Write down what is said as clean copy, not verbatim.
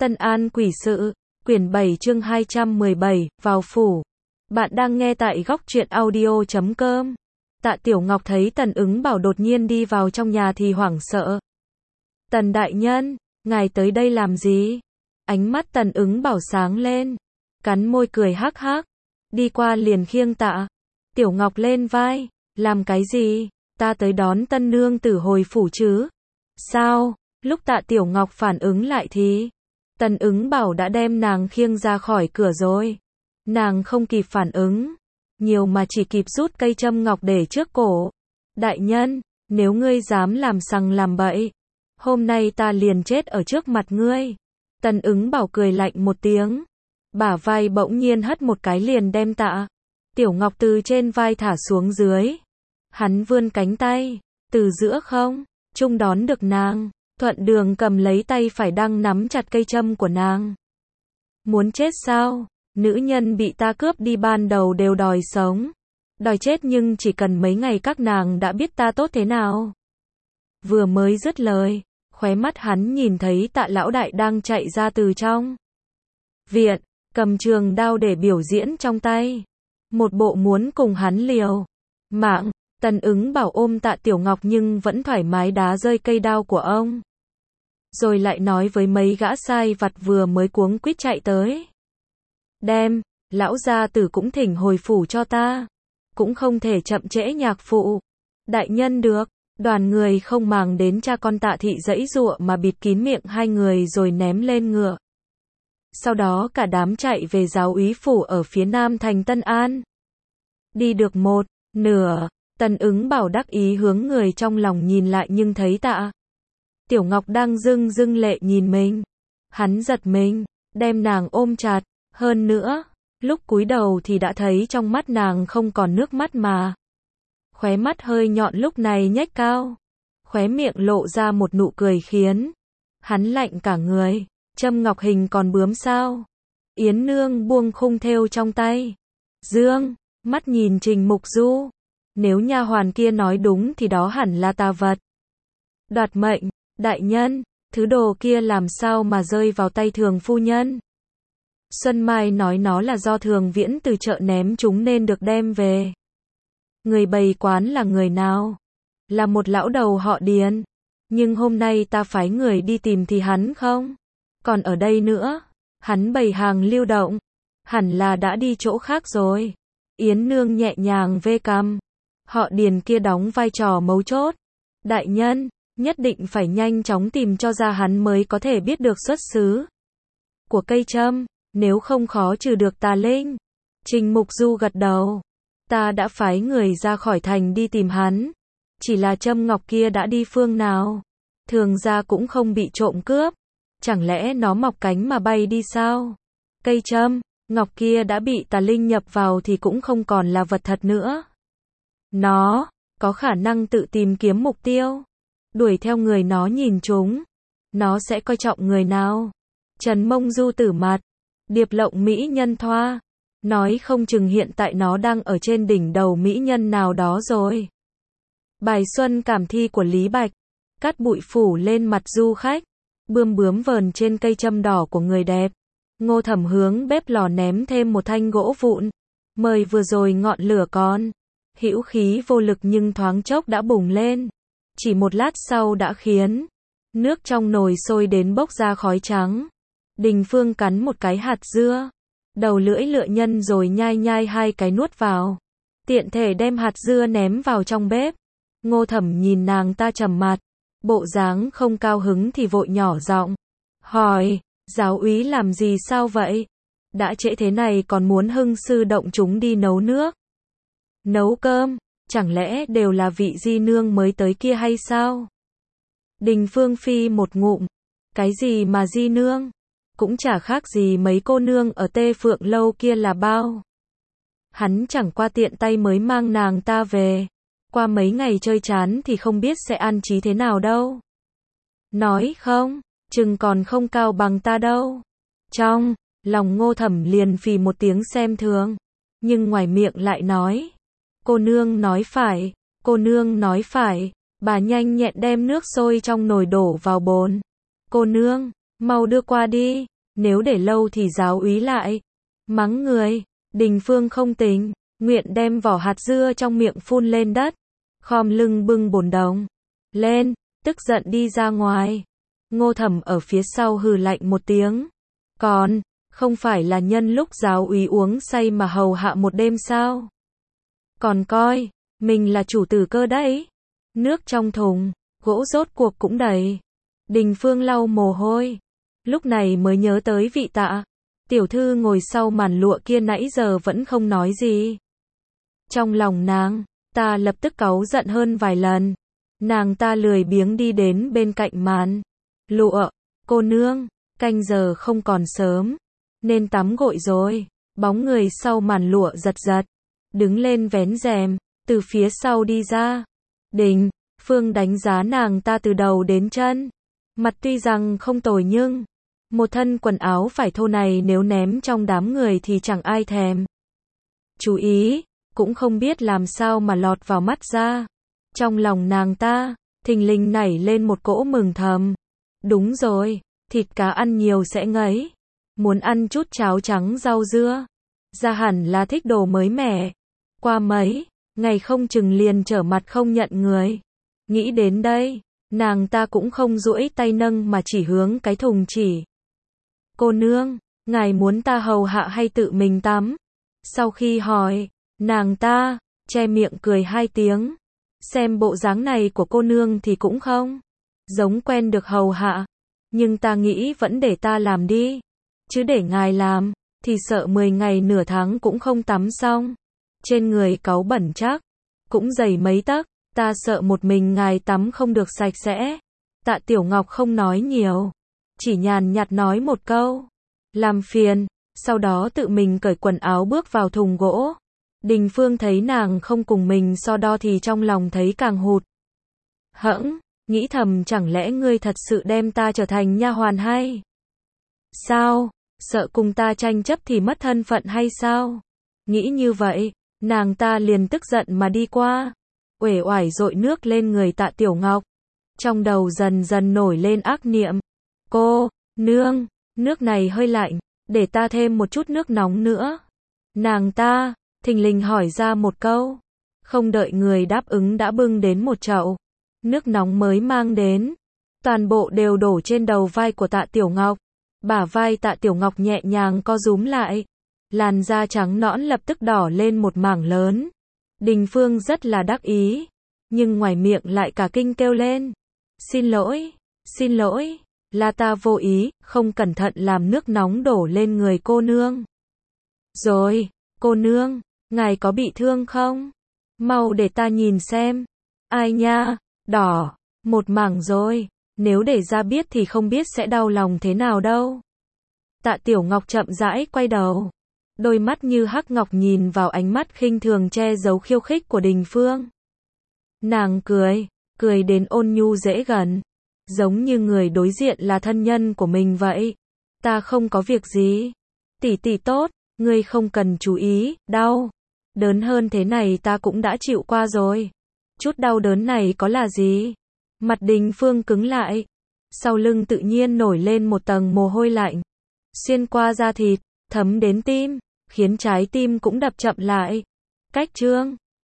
Tân An quỷ sự, quyển 7 chương 217, vào phủ. Bạn đang nghe tại góc truyện audio.com. Tạ Tiểu Ngọc thấy Tần Ứng Bảo đột nhiên đi vào trong nhà thì hoảng sợ. Tần đại nhân, ngài tới đây làm gì? Ánh mắt Tần Ứng Bảo sáng lên, cắn môi cười hắc hắc, đi qua liền khiêng Tạ Tiểu Ngọc lên vai. Làm cái gì? Ta tới đón tân nương tử hồi phủ chứ? Sao? Lúc Tạ Tiểu Ngọc phản ứng lại thì Tần Ứng Bảo đã đem nàng khiêng ra khỏi cửa rồi. Nàng không kịp phản ứng nhiều mà chỉ kịp rút cây châm ngọc để trước cổ. Đại nhân, nếu ngươi dám làm sằng làm bậy, hôm nay ta liền chết ở trước mặt ngươi. Tần Ứng Bảo cười lạnh một tiếng, bả vai bỗng nhiên hất một cái liền đem Tạ Tiểu Ngọc từ trên vai thả xuống dưới. Hắn vươn cánh tay, từ giữa không trung đón được nàng, thuận đường cầm lấy tay phải đang nắm chặt cây châm của nàng. Muốn chết sao? Nữ nhân bị ta cướp đi ban đầu đều đòi sống, đòi chết, nhưng chỉ cần mấy ngày các nàng đã biết ta tốt thế nào. Vừa mới dứt lời, khóe mắt hắn nhìn thấy Tạ lão đại đang chạy ra từ trong viện, cầm trường đao để biểu diễn trong tay, một bộ muốn cùng hắn liều mạng. Tần Ứng Bảo ôm Tạ Tiểu Ngọc nhưng vẫn thoải mái đá rơi cây đao của ông. Rồi lại nói với mấy gã sai vặt vừa mới cuống quýt chạy tới. Đem, lão gia tử cũng thỉnh hồi phủ cho ta. Cũng không thể chậm trễ nhạc phụ. Đại nhân được. Đoàn người không màng đến cha con Tạ thị giãy giụa mà bịt kín miệng hai người rồi ném lên ngựa. Sau đó cả đám chạy về giáo úy phủ ở phía nam thành Tân An. Đi được một nửa, Tần Ứng Bảo đắc ý hướng người trong lòng nhìn lại nhưng thấy Tạ Tiểu Ngọc đang rưng rưng lệ nhìn mình. Hắn giật mình, đem nàng ôm chặt. Hơn nữa, lúc cúi đầu thì đã thấy trong mắt nàng không còn nước mắt mà khóe mắt hơi nhọn lúc này nhếch cao, khóe miệng lộ ra một nụ cười khiến hắn lạnh cả người. Châm ngọc hình còn bướm sao? Yến nương buông khung thêu trong tay, dương mắt nhìn Trình Mục Du. Nếu nha hoàn kia nói đúng thì đó hẳn là tà vật đoạt mệnh. Đại nhân, thứ đồ kia làm sao mà rơi vào tay Thường phu nhân? Xuân Mai nói nó là do Thường Viễn từ chợ ném chúng nên được đem về. Người bày quán là người nào? Là một lão đầu họ Điền. Nhưng hôm nay ta phái người đi tìm thì hắn không còn ở đây nữa. Hắn bày hàng lưu động, hẳn là đã đi chỗ khác rồi. Yến nương nhẹ nhàng vê cằm. Họ Điền kia đóng vai trò mấu chốt. Đại nhân, nhất định phải nhanh chóng tìm cho ra hắn mới có thể biết được xuất xứ của cây châm, nếu không khó trừ được tà linh. Trình Mục Du gật đầu. Ta đã phái người ra khỏi thành đi tìm hắn. Chỉ là châm ngọc kia đã đi phương nào? Thường ra cũng không bị trộm cướp. Chẳng lẽ nó mọc cánh mà bay đi sao? Cây châm ngọc kia đã bị tà linh nhập vào thì cũng không còn là vật thật nữa. Nó có khả năng tự tìm kiếm mục tiêu, đuổi theo người nó nhìn chúng. Nó sẽ coi trọng người nào? Trần Mông Du Tử Mặt, Điệp Lộng mỹ nhân Thoa. Nói không chừng hiện tại nó đang ở trên đỉnh đầu mỹ nhân nào đó rồi. Bài Xuân Cảm Thi của Lý Bạch, cát bụi phủ lên mặt du khách, bươm bướm vờn trên cây châm đỏ của người đẹp. Ngô Thẩm hướng bếp lò ném thêm một thanh gỗ vụn. Mời vừa rồi ngọn lửa còn hữu khí vô lực nhưng thoáng chốc đã bùng lên. Chỉ một lát sau đã khiến nước trong nồi sôi đến bốc ra khói trắng. Đình Phương cắn một cái hạt dưa, đầu lưỡi lựa nhân rồi nhai nhai hai cái nuốt vào. Tiện thể đem hạt dưa ném vào trong bếp. Ngô Thẩm nhìn nàng ta trầm mặt, bộ dáng không cao hứng thì vội nhỏ giọng hỏi, giáo úy làm gì sao vậy? Đã trễ thế này còn muốn hưng sư động chúng đi nấu nước, nấu cơm, chẳng lẽ đều là vị di nương mới tới kia hay sao? Đình Phương phi một ngụm, cái gì mà di nương? Cũng chả khác gì mấy cô nương ở Tê Phượng lâu kia là bao. Hắn chẳng qua tiện tay mới mang nàng ta về. Qua mấy ngày chơi chán thì không biết sẽ an trí thế nào đâu. Nói không, chừng còn không cao bằng ta đâu. Trong lòng Ngô Thẩm liền phì một tiếng xem thường, nhưng ngoài miệng lại nói, cô nương nói phải, cô nương nói phải. Bà nhanh nhẹn đem nước sôi trong nồi đổ vào bồn. Cô nương, Mau đưa qua đi, nếu để lâu thì giáo úy lại. Mắng người, Đình Phương không tính, nguyện đem vỏ hạt dưa trong miệng phun lên đất. Khom lưng bưng bồn đồng lên, tức giận đi ra ngoài. Ngô Thẩm ở phía sau hừ lạnh một tiếng. Còn, không phải là nhân lúc giáo úy uống say mà hầu hạ một đêm sao? Còn coi, mình là chủ tử cơ đấy. Nước trong thùng, gỗ rốt cuộc cũng đầy. Đình Phương lau mồ hôi. Lúc này mới nhớ tới vị Tạ tiểu thư ngồi sau màn lụa kia nãy giờ vẫn không nói gì. Trong lòng nàng, ta lập tức cáu giận hơn vài lần. Nàng ta lười biếng đi đến bên cạnh màn lụa. Cô nương, canh giờ không còn sớm, nên tắm gội rồi. Bóng người sau màn lụa giật giật, đứng lên vén rèm, từ phía sau đi ra. Đình Phương đánh giá nàng ta từ đầu đến chân. Mặt tuy rằng không tồi nhưng một thân quần áo vải thô này nếu ném trong đám người thì chẳng ai thèm chú ý, cũng không biết làm sao mà lọt vào mắt ra. Trong lòng nàng ta, thình lình nảy lên một cỗ mừng thầm. Đúng rồi, thịt cá ăn nhiều sẽ ngấy. Muốn ăn chút cháo trắng rau dưa. Ra hẳn là thích đồ mới mẻ. Qua mấy ngày không chừng liền trở mặt không nhận người. Nghĩ đến đây, nàng ta cũng không duỗi tay nâng mà chỉ hướng cái thùng chỉ. Cô nương, ngài muốn ta hầu hạ hay tự mình tắm? Sau khi hỏi, nàng ta che miệng cười hai tiếng. Xem bộ dáng này của cô nương thì cũng không giống quen được hầu hạ, nhưng ta nghĩ vẫn để ta làm đi, chứ để ngài làm thì sợ 10 ngày nửa tháng cũng không tắm xong. Trên người cáu bẩn chắc cũng dày mấy tấc, ta sợ một mình ngài tắm không được sạch sẽ. Tạ Tiểu Ngọc không nói nhiều, chỉ nhàn nhạt nói một câu, làm phiền, sau đó tự mình cởi quần áo bước vào thùng gỗ. Đình Phương thấy nàng không cùng mình so đo thì trong lòng thấy càng hụt hẫng, nghĩ thầm chẳng lẽ ngươi thật sự đem ta trở thành nha hoàn hay sao? Sợ cùng ta tranh chấp thì mất thân phận hay sao? Nghĩ như vậy, nàng ta liền tức giận mà đi qua, uể oải dội nước lên người Tạ Tiểu Ngọc. Trong đầu dần dần nổi lên ác niệm. Cô nương, nước này hơi lạnh, để ta thêm một chút nước nóng nữa. Nàng ta thình lình hỏi ra một câu. Không đợi người đáp ứng đã bưng đến một chậu nước nóng mới mang đến. Toàn bộ đều đổ trên đầu vai của Tạ Tiểu Ngọc. Bả vai Tạ Tiểu Ngọc nhẹ nhàng co rúm lại. Làn da trắng nõn lập tức đỏ lên một mảng lớn. Đình Phương rất là đắc ý, nhưng ngoài miệng lại cả kinh kêu lên. Xin lỗi, là ta vô ý, không cẩn thận làm nước nóng đổ lên người cô nương. Rồi, cô nương, ngài có bị thương không? Mau để ta nhìn xem. Ai nha, đỏ, một mảng rồi, nếu để ra biết thì không biết sẽ đau lòng thế nào đâu. Tạ Tiểu Ngọc chậm rãi quay đầu. Đôi mắt như hắc ngọc nhìn vào ánh mắt khinh thường che giấu khiêu khích của Đình Phương. Nàng cười đến ôn nhu dễ gần, giống như người đối diện là thân nhân của mình vậy. Ta không có việc gì. Tỷ tỷ tốt, ngươi không cần chú ý, đau. Đớn hơn thế này ta cũng đã chịu qua rồi. Chút đau đớn này có là gì? Mặt Đình Phương cứng lại. Sau lưng tự nhiên nổi lên một tầng mồ hôi lạnh. Xuyên qua da thịt, thấm đến tim, khiến trái tim cũng đập chậm lại. Cách chương